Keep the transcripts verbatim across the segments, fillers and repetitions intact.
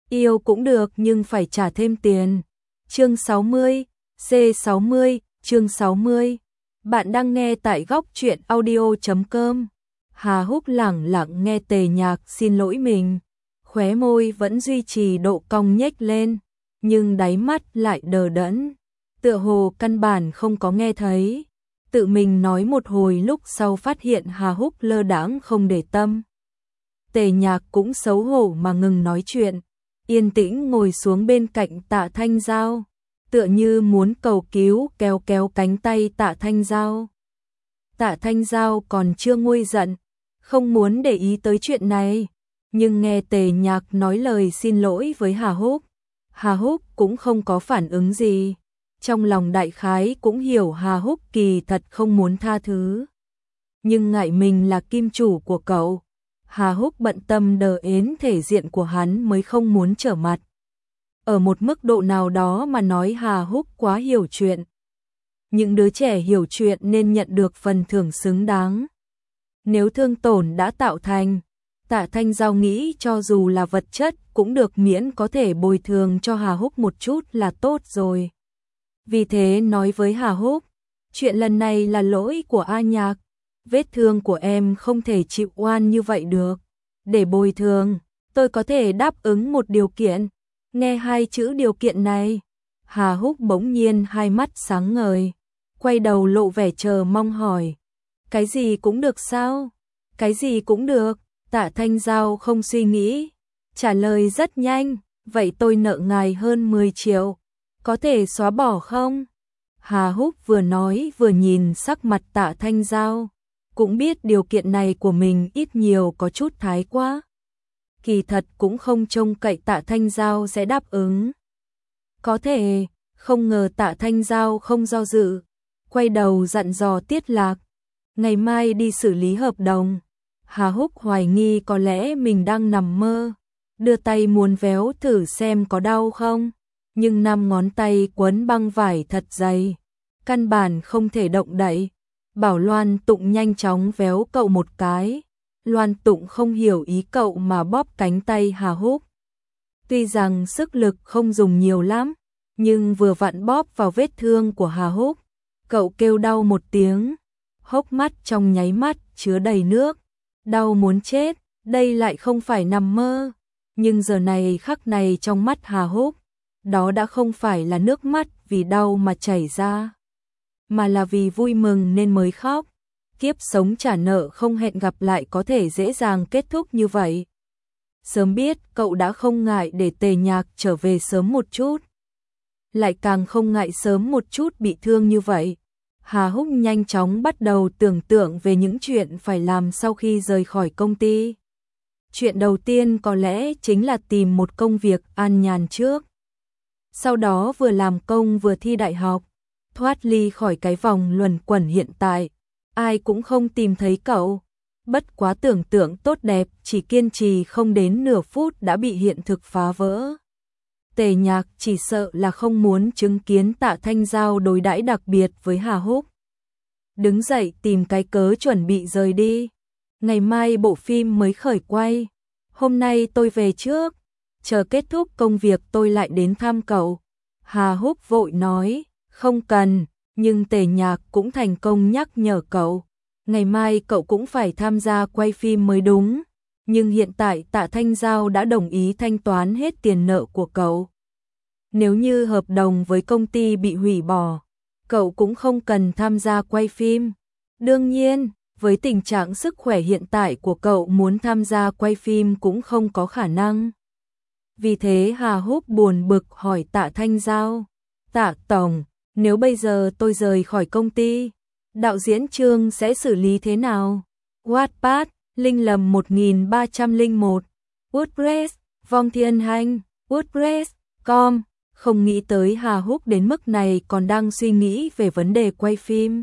Yêu cũng được nhưng phải trả thêm tiền. Chương sáu mươi, C sáu mươi, chương sáu mươi. Bạn đang nghe tại góc truyện audio chấm com. Hà Húc lẳng lặng nghe Tề Nhạc xin lỗi mình, khóe môi vẫn duy trì độ cong nhếch lên, nhưng đáy mắt lại đờ đẫn, tựa hồ căn bản không có nghe thấy. Tự mình nói một hồi lúc sau phát hiện Hà Húc lơ đãng không để tâm. Tề Nhạc cũng xấu hổ mà ngừng nói chuyện, yên tĩnh ngồi xuống bên cạnh Tạ Thanh Giao, tựa như muốn cầu cứu kéo kéo cánh tay Tạ Thanh Giao. Tạ Thanh Giao còn chưa nguôi giận, không muốn để ý tới chuyện này, nhưng nghe Tề Nhạc nói lời xin lỗi với Hà Húc, Hà Húc cũng không có phản ứng gì. Trong lòng đại khái cũng hiểu Hà Húc kỳ thật không muốn tha thứ, nhưng ngại mình là kim chủ của cậu, Hà Húc bận tâm đờ ến thể diện của hắn mới không muốn trở mặt. Ở một mức độ nào đó mà nói Hà Húc quá hiểu chuyện. Những đứa trẻ hiểu chuyện nên nhận được phần thưởng xứng đáng. Nếu thương tổn đã tạo thành, Tạ Thanh Giao nghĩ cho dù là vật chất cũng được, miễn có thể bồi thường cho Hà Húc một chút là tốt rồi. Vì thế nói với Hà Húc, chuyện lần này là lỗi của A Nhạc, vết thương của em không thể chịu oan như vậy được. Để bồi thường, tôi có thể đáp ứng một điều kiện. Nghe hai chữ điều kiện này, Hà Húc bỗng nhiên hai mắt sáng ngời, quay đầu lộ vẻ chờ mong hỏi, cái gì cũng được sao? Cái gì cũng được. Tạ Thanh Giao không suy nghĩ, trả lời rất nhanh, vậy tôi nợ ngài hơn mười triệu, có thể xóa bỏ không? Hà Húc vừa nói vừa nhìn sắc mặt Tạ Thanh Giao, cũng biết điều kiện này của mình ít nhiều có chút thái quá. Kỳ thật cũng không trông cậy Tạ Thanh Giao sẽ đáp ứng. Có thể, không ngờ Tạ Thanh Giao không do dự, quay đầu dặn dò Tiết Lạc, ngày mai đi xử lý hợp đồng. Hà Húc hoài nghi có lẽ mình đang nằm mơ, đưa tay muốn véo thử xem có đau không, nhưng năm ngón tay quấn băng vải thật dày, căn bản không thể động đậy. Bảo Loan Tụng nhanh chóng véo cậu một cái, Loan Tụng không hiểu ý cậu mà bóp cánh tay Hà Húc. Tuy rằng sức lực không dùng nhiều lắm, nhưng vừa vặn bóp vào vết thương của Hà Húc, cậu kêu đau một tiếng, hốc mắt trong nháy mắt chứa đầy nước, đau muốn chết, đây lại không phải nằm mơ. Nhưng giờ này khắc này trong mắt Hà Húc, đó đã không phải là nước mắt vì đau mà chảy ra, mà là vì vui mừng nên mới khóc. Kiếp sống trả nợ không hẹn gặp lại có thể dễ dàng kết thúc như vậy. Sớm biết cậu đã không ngại để Tề Nhạc trở về sớm một chút, lại càng không ngại sớm một chút bị thương như vậy. Hà Húc nhanh chóng bắt đầu tưởng tượng về những chuyện phải làm sau khi rời khỏi công ty. Chuyện đầu tiên có lẽ chính là tìm một công việc an nhàn trước. Sau đó vừa làm công vừa thi đại học, thoát ly khỏi cái vòng luẩn quẩn hiện tại. Ai cũng không tìm thấy cậu. Bất quá tưởng tượng tốt đẹp chỉ kiên trì không đến nửa phút đã bị hiện thực phá vỡ. Tề Nhạc chỉ sợ là không muốn chứng kiến Tạ Thanh Giao đối đãi đặc biệt với Hà Húc. Đứng dậy tìm cái cớ chuẩn bị rời đi. Ngày mai bộ phim mới khởi quay. Hôm nay tôi về trước, chờ kết thúc công việc tôi lại đến thăm cậu. Hà Húc vội nói, không cần, nhưng Tề Nhạc cũng thành công nhắc nhở cậu. Ngày mai cậu cũng phải tham gia quay phim mới đúng. Nhưng hiện tại Tạ Thanh Giao đã đồng ý thanh toán hết tiền nợ của cậu. Nếu như hợp đồng với công ty bị hủy bỏ, cậu cũng không cần tham gia quay phim. Đương nhiên, với tình trạng sức khỏe hiện tại của cậu muốn tham gia quay phim cũng không có khả năng. Vì thế Hà Húc buồn bực hỏi Tạ Thanh Giao, Tạ Tổng, nếu bây giờ tôi rời khỏi công ty, đạo diễn Trương sẽ xử lý thế nào? Wattpad, Linh Lầm một nghìn ba trăm lẻ một, WordPress, Vong Thiên Hành, WordPress, com. Không nghĩ tới Hà Húc đến mức này còn đang suy nghĩ về vấn đề quay phim.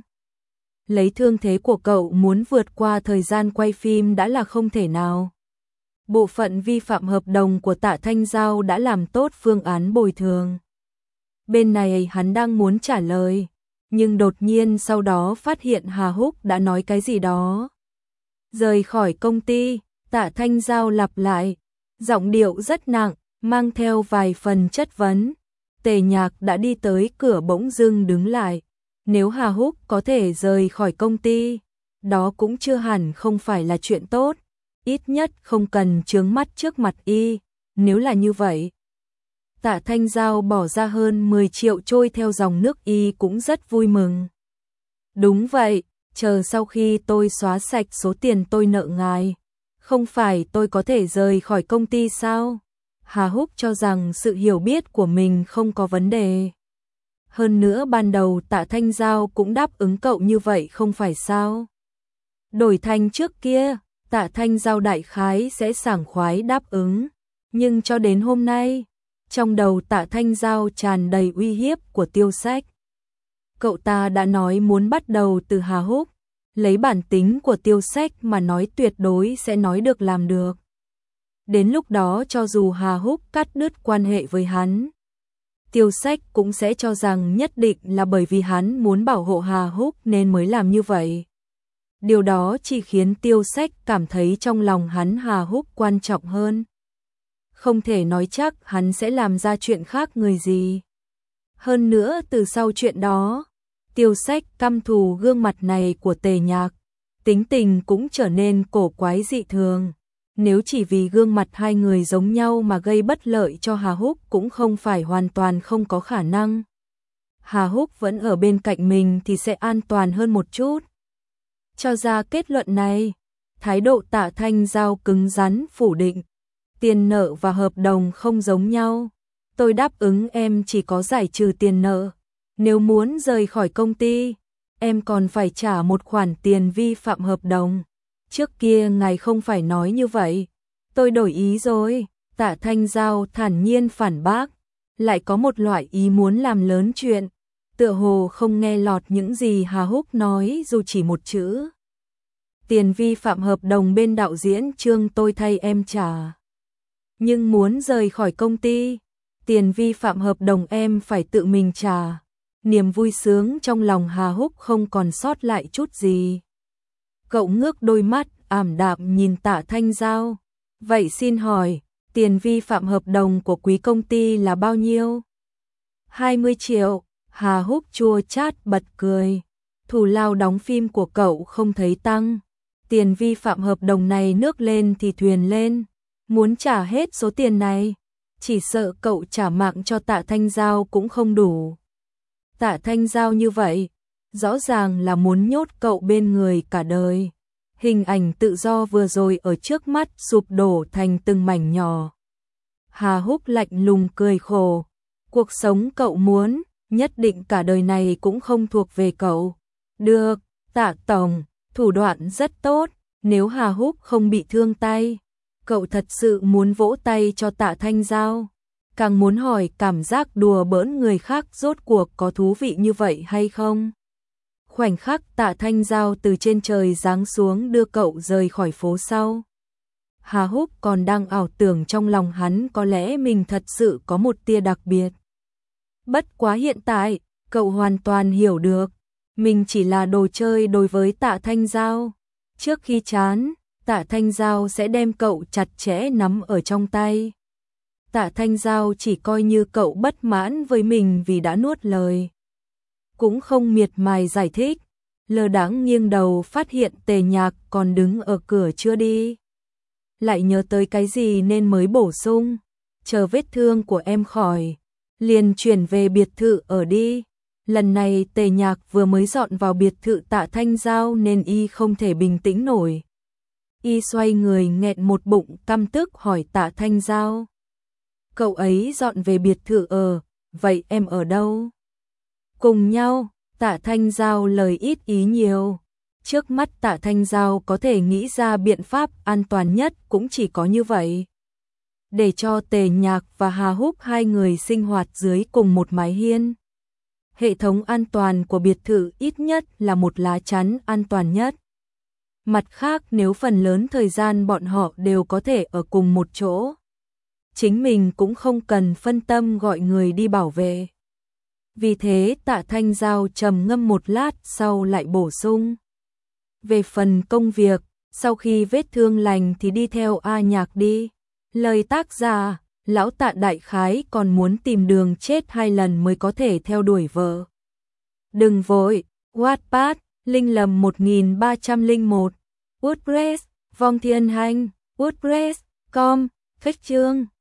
Lấy thương thế của cậu muốn vượt qua thời gian quay phim đã là không thể nào. Bộ phận vi phạm hợp đồng của Tạ Thanh Giao đã làm tốt phương án bồi thường. Bên này hắn đang muốn trả lời, nhưng đột nhiên sau đó phát hiện Hà Húc đã nói cái gì đó. Rời khỏi công ty, Tạ Thanh Giao lặp lại, giọng điệu rất nặng, mang theo vài phần chất vấn. Tề Nhạc đã đi tới cửa bỗng dưng đứng lại. Nếu Hà Húc có thể rời khỏi công ty, đó cũng chưa hẳn không phải là chuyện tốt, ít nhất không cần chướng mắt trước mặt y, nếu là như vậy. Tạ Thanh Giao bỏ ra hơn mười triệu trôi theo dòng nước y cũng rất vui mừng. Đúng vậy, chờ sau khi tôi xóa sạch số tiền tôi nợ ngài, không phải tôi có thể rời khỏi công ty sao? Hà Húc cho rằng sự hiểu biết của mình không có vấn đề. Hơn nữa ban đầu Tạ Thanh Giao cũng đáp ứng cậu như vậy không phải sao? Đổi thành trước kia, Tạ Thanh Giao đại khái sẽ sảng khoái đáp ứng. Nhưng cho đến hôm nay, trong đầu Tạ Thanh Giao tràn đầy uy hiếp của Tiêu Sách. Cậu ta đã nói muốn bắt đầu từ Hà Húc, lấy bản tính của Tiêu Sách mà nói tuyệt đối sẽ nói được làm được. Đến lúc đó cho dù Hà Húc cắt đứt quan hệ với hắn, Tiêu Sách cũng sẽ cho rằng nhất định là bởi vì hắn muốn bảo hộ Hà Húc nên mới làm như vậy. Điều đó chỉ khiến Tiêu Sách cảm thấy trong lòng hắn Hà Húc quan trọng hơn. Không thể nói chắc hắn sẽ làm ra chuyện khác người gì. Hơn nữa từ sau chuyện đó, Tiêu Sách căm thù gương mặt này của Tề Nhạc, tính tình cũng trở nên cổ quái dị thường. Nếu chỉ vì gương mặt hai người giống nhau mà gây bất lợi cho Hà Húc cũng không phải hoàn toàn không có khả năng. Hà Húc vẫn ở bên cạnh mình thì sẽ an toàn hơn một chút. Cho ra kết luận này, thái độ Tạ Thanh Giao cứng rắn phủ định. Tiền nợ và hợp đồng không giống nhau. Tôi đáp ứng em chỉ có giải trừ tiền nợ. Nếu muốn rời khỏi công ty, em còn phải trả một khoản tiền vi phạm hợp đồng. Trước kia ngài không phải nói như vậy. Tôi đổi ý rồi. Tạ Thanh Giao thản nhiên phản bác. Lại có một loại ý muốn làm lớn chuyện. Tựa hồ không nghe lọt những gì Hà Húc nói dù chỉ một chữ. Tiền vi phạm hợp đồng bên đạo diễn Trương tôi thay em trả. Nhưng muốn rời khỏi công ty, tiền vi phạm hợp đồng em phải tự mình trả. Niềm vui sướng trong lòng Hà Húc không còn sót lại chút gì. Cậu ngước đôi mắt ảm đạm nhìn Tạ Thanh Giao. Vậy xin hỏi, tiền vi phạm hợp đồng của quý công ty là bao nhiêu? hai mươi triệu. Hà Húc chua chát bật cười. Thù lao đóng phim của cậu không thấy tăng. Tiền vi phạm hợp đồng này nước lên thì thuyền lên. Muốn trả hết số tiền này, chỉ sợ cậu trả mạng cho Tạ Thanh Giao cũng không đủ. Tạ Thanh Giao như vậy, rõ ràng là muốn nhốt cậu bên người cả đời. Hình ảnh tự do vừa rồi ở trước mắt sụp đổ thành từng mảnh nhỏ. Hà Húc lạnh lùng cười khổ. Cuộc sống cậu muốn, nhất định cả đời này cũng không thuộc về cậu. Được, Tạ Tổng, thủ đoạn rất tốt, nếu Hà Húc không bị thương tay. Cậu thật sự muốn vỗ tay cho Tạ Thanh Giao. Càng muốn hỏi cảm giác đùa bỡn người khác rốt cuộc có thú vị như vậy hay không? Khoảnh khắc Tạ Thanh Giao từ trên trời giáng xuống đưa cậu rời khỏi phố sau. Hà Húc còn đang ảo tưởng trong lòng hắn có lẽ mình thật sự có một tia đặc biệt. Bất quá hiện tại, cậu hoàn toàn hiểu được, mình chỉ là đồ chơi đối với Tạ Thanh Giao. Trước khi chán, Tạ Thanh Giao sẽ đem cậu chặt chẽ nắm ở trong tay. Tạ Thanh Giao chỉ coi như cậu bất mãn với mình vì đã nuốt lời. Cũng không miệt mài giải thích, lơ đãng nghiêng đầu phát hiện Tề Nhạc còn đứng ở cửa chưa đi. Lại nhớ tới cái gì nên mới bổ sung, chờ vết thương của em khỏi, liền chuyển về biệt thự ở đi. Lần này Tề Nhạc vừa mới dọn vào biệt thự Tạ Thanh Giao nên y không thể bình tĩnh nổi. Y xoay người nghẹn một bụng căm tức hỏi Tạ Thanh Giao. Cậu ấy dọn về biệt thự ở, vậy em ở đâu? Cùng nhau, Tạ Thanh Giao lời ít ý nhiều. Trước mắt Tạ Thanh Giao có thể nghĩ ra biện pháp an toàn nhất cũng chỉ có như vậy. Để cho Tề Nhạc và Hà Húc hai người sinh hoạt dưới cùng một mái hiên. Hệ thống an toàn của biệt thự ít nhất là một lá chắn an toàn nhất. Mặt khác nếu phần lớn thời gian bọn họ đều có thể ở cùng một chỗ, chính mình cũng không cần phân tâm gọi người đi bảo vệ. Vì thế Tạ Thanh Giao trầm ngâm một lát sau lại bổ sung. Về phần công việc, sau khi vết thương lành thì đi theo A Nhạc đi. Lời tác giả, lão Tạ đại khái còn muốn tìm đường chết hai lần mới có thể theo đuổi vợ. Đừng vội, Wattpad, Linh Lầm một nghìn ba trăm lẻ một, WordPress, Vong Thiên Hành, WordPress chấm com, khách chương.